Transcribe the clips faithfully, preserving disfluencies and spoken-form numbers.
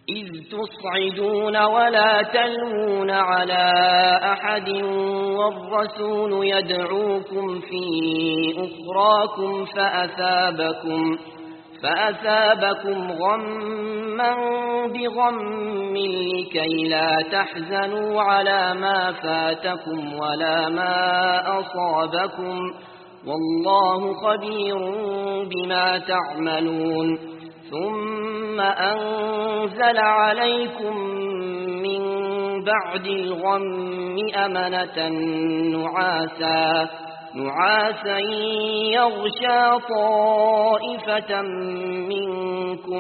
إذ تصعدون ولا تلوون على أحد والرسول يدعوكم في أخراكم فأثابكم, فأثابكم غما بغم لكي لا تحزنوا على ما فاتكم ولا ما أصابكم والله خبير بما تعملون. ثم أنزل عليكم من بعد الغم أمنة نعاسا, نعاسا يغشى طائفة منكم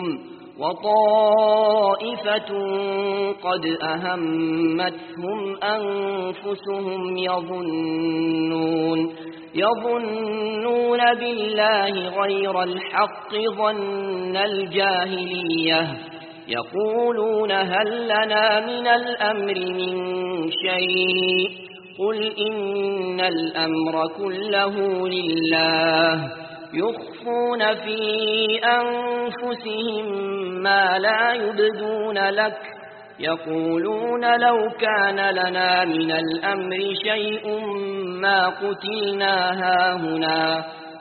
وطائفة قد أهمتهم أنفسهم يظنون يظنون بالله غير الحق ظن الجاهلية يقولون هل لنا من الأمر من شيء قل إن الأمر كله لله يخفون في أنفسهم ما لا يبدون لك يقولون لو كان لنا من الأمر شيء ما قتلنا هاهنا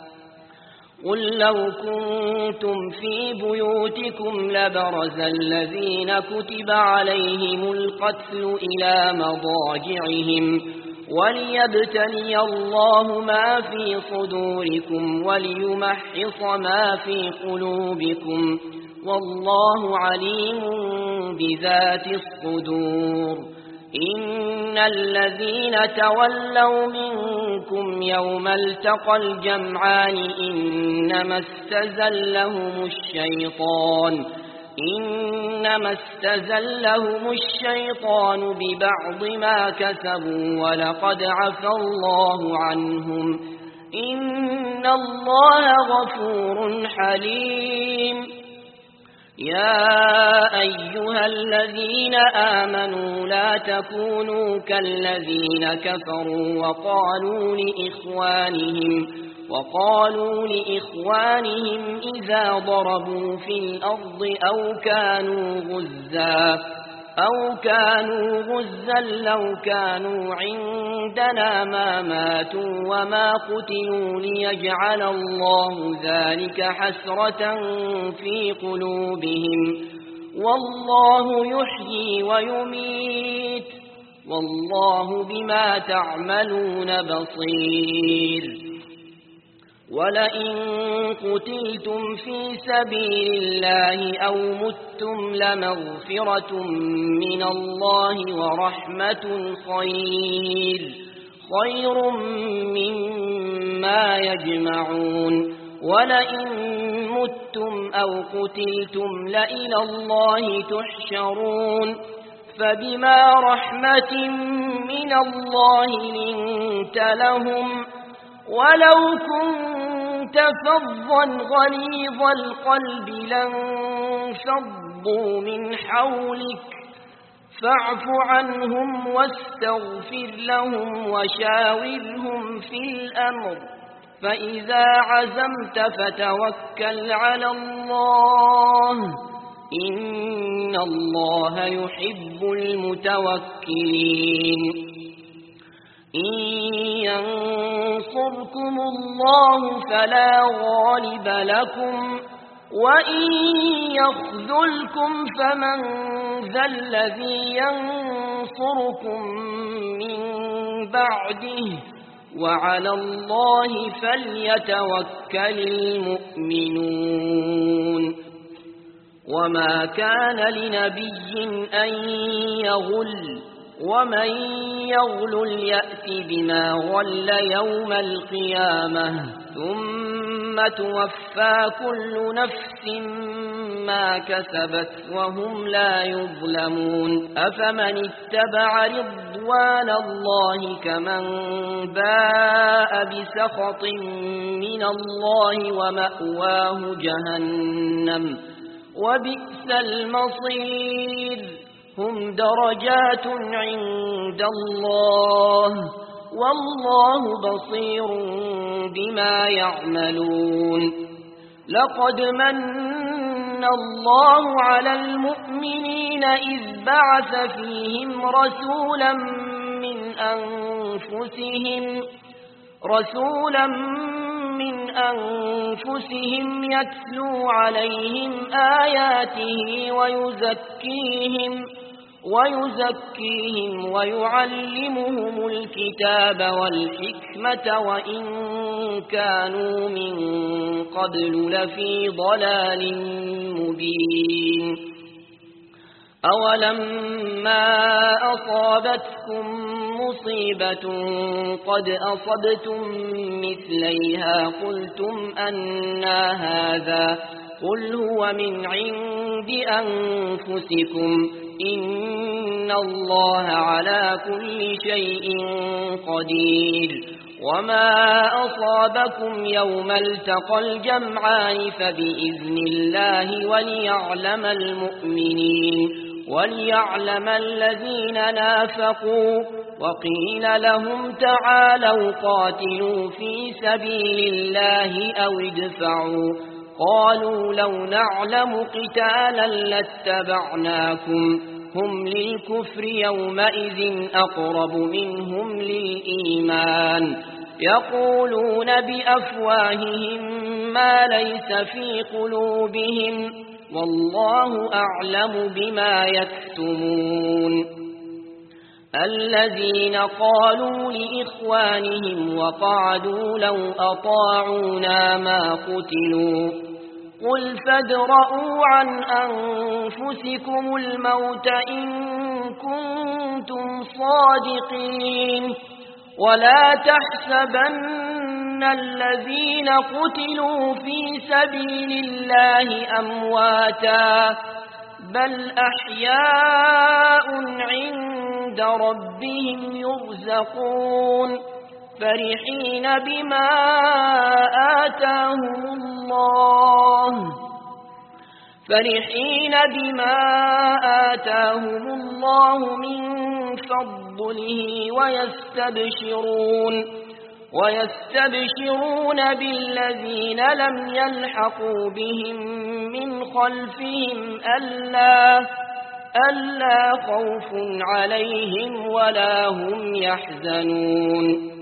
قل لو كنتم في بيوتكم لبرز الذين كتب عليهم القتل إلى مضاجعهم وليبتلي الله ما في صدوركم وليمحص ما في قلوبكم والله عليم بذات الصدور. إن الذين تولوا منكم يوم التقى الجمعان إنما استزلهم الشيطان إنما استزلهم الشيطان ببعض ما كسبوا ولقد عفى الله عنهم إن الله غفور حليم. يا أيها الذين آمنوا لا تكونوا كالذين كفروا وقالوا لإخوانهم وقالوا لإخوانهم إذا ضربوا في الأرض أو كانوا غزا أو كانوا غزا لو كانوا عندنا ما ماتوا وما قتلوا ليجعل الله ذلك حسرة في قلوبهم والله يحيي ويميت والله بما تعملون بصير. ولئن قتلتم في سبيل الله أو متم لمغفرة من الله ورحمة خير خير مما يجمعون. ولئن متم أو قتلتم لإلى الله تحشرون. فبما رحمة من الله لنت لهم ولو كنت فظا غليظ القلب لانفضوا من حولك فاعف عنهم واستغفر لهم وشاورهم في الأمر فإذا عزمت فتوكل على الله إن الله يحب المتوكلين. إن ينصركم الله فلا غالب لكم وإن يخذلكم فمن ذا الذي ينصركم من بعده وعلى الله فليتوكل المؤمنون. وما كان لنبي أن يغل ومن يغل يأت بما غل يوم القيامة ثم توفى كل نفس ما كسبت وهم لا يظلمون. أفمن اتبع رضوان الله كمن باء بسخط من الله ومأواه جهنم وبئس المصير. هم درجات عند الله والله بصير بما يعملون. لقد من الله على المؤمنين إذ بعث فيهم رسولا من أنفسهم رسولا من أنفسهم يتلو عليهم آياته ويزكيهم ويزكيهم ويعلمهم الكتاب والحكمة وإن كانوا من قبل لفي ضلال مبين أولما أصابتكم مصيبة قد أصبتم مثليها قلتم أنى هذا قل هو من عند أنفسكم إن الله على كل شيء قدير وما أصابكم يوم التقى الجمعان فبإذن الله وليعلم المؤمنين وليعلم الذين نافقوا وقيل لهم تعالوا قاتلوا في سبيل الله أو ادفعوا قالوا لو نعلم قتالا لاتبعناكم هم للكفر يومئذ أقرب منهم للإيمان يقولون بأفواههم ما ليس في قلوبهم والله أعلم بما يكتمون الذين قالوا لإخوانهم وقعدوا لو أطاعونا ما قتلوا قل فادرءوا عن أنفسكم الموت إن كنتم صادقين ولا تحسبن الذين قتلوا في سبيل الله أمواتا بل أحياء عند ربهم يرزقون فرحين بما آتاهم الله فرحين بما آتاهم الله من فضله ويستبشرون ويستبشرون بالذين لم يلحقوا بهم من خلفهم ألا ألا خوف عليهم ولا هم يحزنون